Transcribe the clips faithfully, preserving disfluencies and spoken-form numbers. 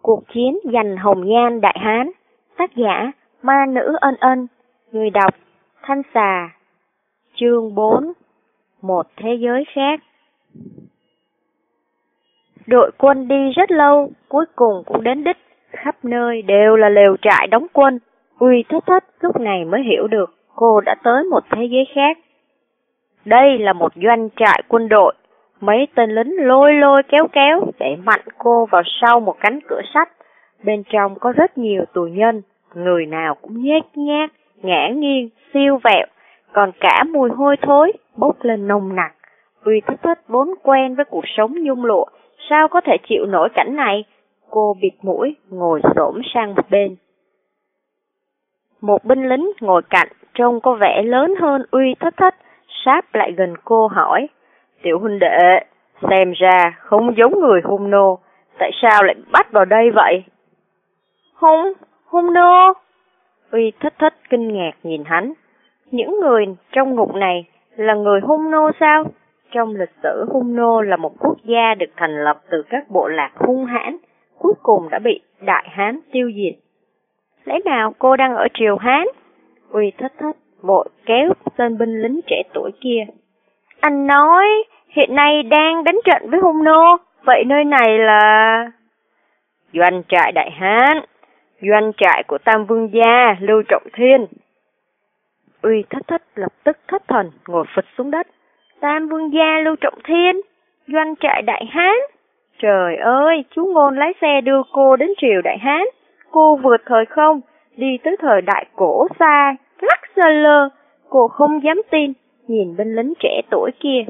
Cuộc chiến giành hồng nhan Đại Hán. Tác giả Ma Nữ Ân Ân. Người đọc Thanh Xà. Chương bốn. Một thế giới khác. Đội quân đi rất lâu, cuối cùng cũng đến đích. Khắp nơi đều là lều trại đóng quân. Uy Thất Thất lúc này mới hiểu được cô đã tới một thế giới khác. Đây là một doanh trại quân đội. Mấy tên lính lôi lôi kéo kéo để mạnh cô vào sau một cánh cửa sắt. Bên trong có rất nhiều tù nhân, người nào cũng nhếch nhác, ngã nghiêng, siêu vẹo, còn cả mùi hôi thối bốc lên nồng nặc. Uy Thất Thất vốn quen với cuộc sống nhung lụa, sao có thể chịu nổi cảnh này? Cô bịt mũi, ngồi xổm sang một bên. Một binh lính ngồi cạnh, trông có vẻ lớn hơn Uy Thất Thất, sáp lại gần cô hỏi: "Tiểu huynh đệ, xem ra không giống người hung nô, tại sao lại bắt vào đây vậy?" Hung, hung nô? Uy Thất Thất kinh ngạc nhìn hắn. Những người trong ngục này là người hung nô sao? Trong lịch sử, hung nô là một quốc gia được thành lập từ các bộ lạc hung hãn, cuối cùng đã bị Đại Hán tiêu diệt. Lẽ nào cô đang ở triều Hán? Uy Thất Thất vội kéo tên binh lính trẻ tuổi kia. Anh nói hiện nay đang đánh trận với hung nô, vậy nơi này là... Doanh trại Đại Hán, doanh trại của Tam Vương gia Lưu Trọng Thiên. Uy Thất Thất lập tức thất thần, ngồi phịch xuống đất. Tam Vương gia Lưu Trọng Thiên, doanh trại Đại Hán. Trời ơi, chú Ngôn lái xe đưa cô đến triều Đại Hán. Cô vượt thời không, đi tới thời đại cổ xa, lắc sơ lơ. Cô không dám tin, nhìn binh lính trẻ tuổi kia.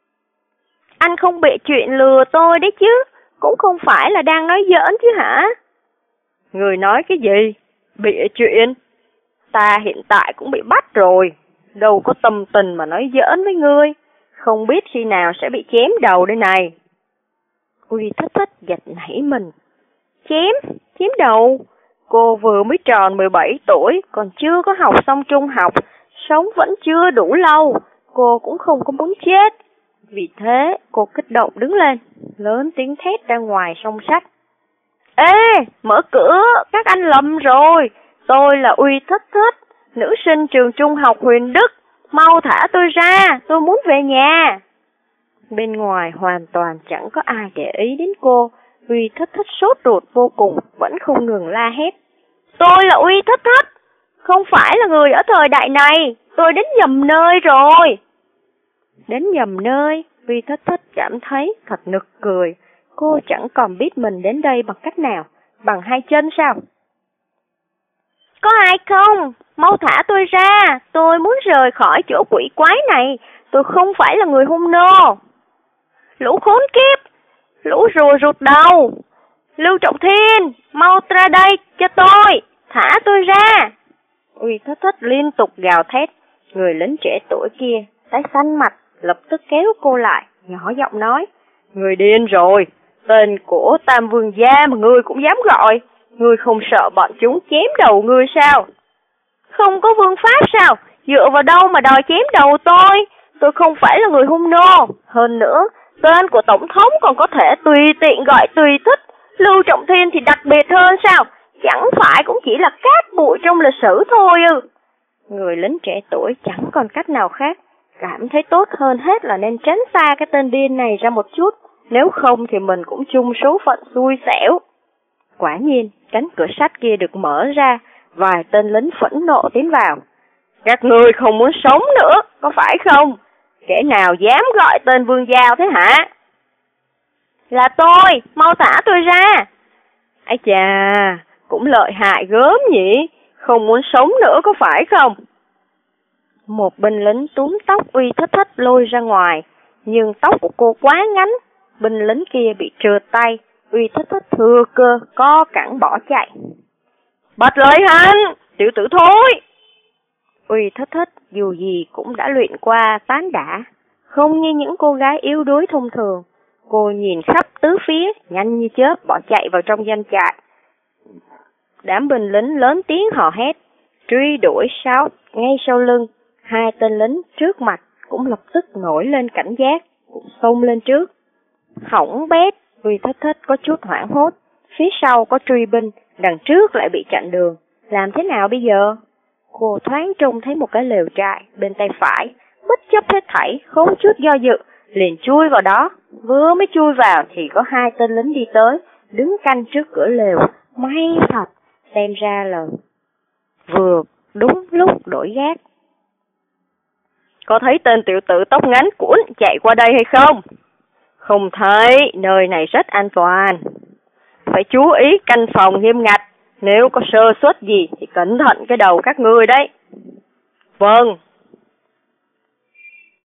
Anh không bị chuyện lừa tôi đấy chứ, cũng không phải là đang nói giỡn chứ hả? Người nói cái gì? Bịa chuyện? Ta hiện tại cũng bị bắt rồi, đâu có tâm tình mà nói giỡn với ngươi, không biết khi nào sẽ bị chém đầu đây này. Uy Thất Thất giật nảy mình. Chém? Chém đầu? Cô vừa mới tròn mười bảy tuổi, còn chưa có học xong trung học, sống vẫn chưa đủ lâu, cô cũng không có muốn chết. Vì thế, cô kích động đứng lên, lớn tiếng thét ra ngoài song sắt. Ê, mở cửa, các anh lầm rồi, tôi là Uy Thất Thất, nữ sinh trường trung học Huyền Đức, mau thả tôi ra, tôi muốn về nhà. Bên ngoài hoàn toàn chẳng có ai để ý đến cô, Uy Thất Thất sốt ruột vô cùng, vẫn không ngừng la hét. Tôi là Uy Thất Thất, không phải là người ở thời đại này, tôi đến nhầm nơi rồi. Đến nhầm nơi, Uy Thất Thất cảm thấy thật nực cười, cô chẳng còn biết mình đến đây bằng cách nào, bằng hai chân sao? Có ai không? Mau thả tôi ra, tôi muốn rời khỏi chỗ quỷ quái này, tôi không phải là người hung nô. Lũ khốn kiếp, lũ rùa rụt đầu, Lưu Trọng Thiên, mau ra đây cho tôi, thả tôi ra. Uy Thất Thất liên tục gào thét, người lính trẻ tuổi kia tái xanh mặt, lập tức kéo cô lại, nhỏ giọng nói, người điên rồi, tên của Tam Vương gia mà ngươi cũng dám gọi, ngươi không sợ bọn chúng chém đầu ngươi sao? Không có vương pháp sao? Dựa vào đâu mà đòi chém đầu tôi? Tôi không phải là người hung nô, hơn nữa, tên của Tổng thống còn có thể tùy tiện gọi tùy thích, Lưu Trọng Thiên thì đặc biệt hơn sao? Chẳng phải cũng chỉ là cát bụi trong lịch sử thôi ư? Người lính trẻ tuổi chẳng còn cách nào khác, cảm thấy tốt hơn hết là nên tránh xa cái tên điên này ra một chút, nếu không thì mình cũng chung số phận xui xẻo. Quả nhiên, cánh cửa sắt kia được mở ra, vài tên lính phẫn nộ tiến vào. Các ngươi không muốn sống nữa, có phải không? Kẻ nào dám gọi tên Vương Giao thế hả? Là tôi, mau thả tôi ra. Ái chà, cũng lợi hại gớm nhỉ, không muốn sống nữa có phải không? Một binh lính túm tóc Uy Thất Thất lôi ra ngoài, nhưng tóc của cô quá ngắn, binh lính kia bị trượt tay, Uy Thất Thất thừa cơ co cẳng bỏ chạy. Bắt lấy hắn, tiểu tử thối! Uy Thất Thất dù gì cũng đã luyện qua tán đả, không như những cô gái yếu đuối thông thường. Cô nhìn khắp tứ phía, nhanh như chớp bỏ chạy vào trong doanh trại. Đám binh lính lớn tiếng hò hét, truy đuổi sáu ngay sau lưng. Hai tên lính trước mặt cũng lập tức nổi lên cảnh giác, cũng xông lên trước. Hỏng bét, Uy Thất Thất có chút hoảng hốt. phía sau có truy binh, đằng trước lại bị chặn đường. Làm thế nào bây giờ? Cô thoáng trông thấy một cái lều trại bên tay phải, bất chấp hết thảy, không chút do dự, liền chui vào đó. Vừa mới chui vào thì có hai tên lính đi tới, đứng canh trước cửa lều. May thật, xem ra là vừa đúng lúc đổi gác. Có thấy tên tiểu tử tóc ngắn cuốn chạy qua đây hay không? Không thấy, nơi này rất an toàn. Phải chú ý canh phòng nghiêm ngặt, nếu có sơ suất gì thì cẩn thận cái đầu các ngươi đấy. Vâng.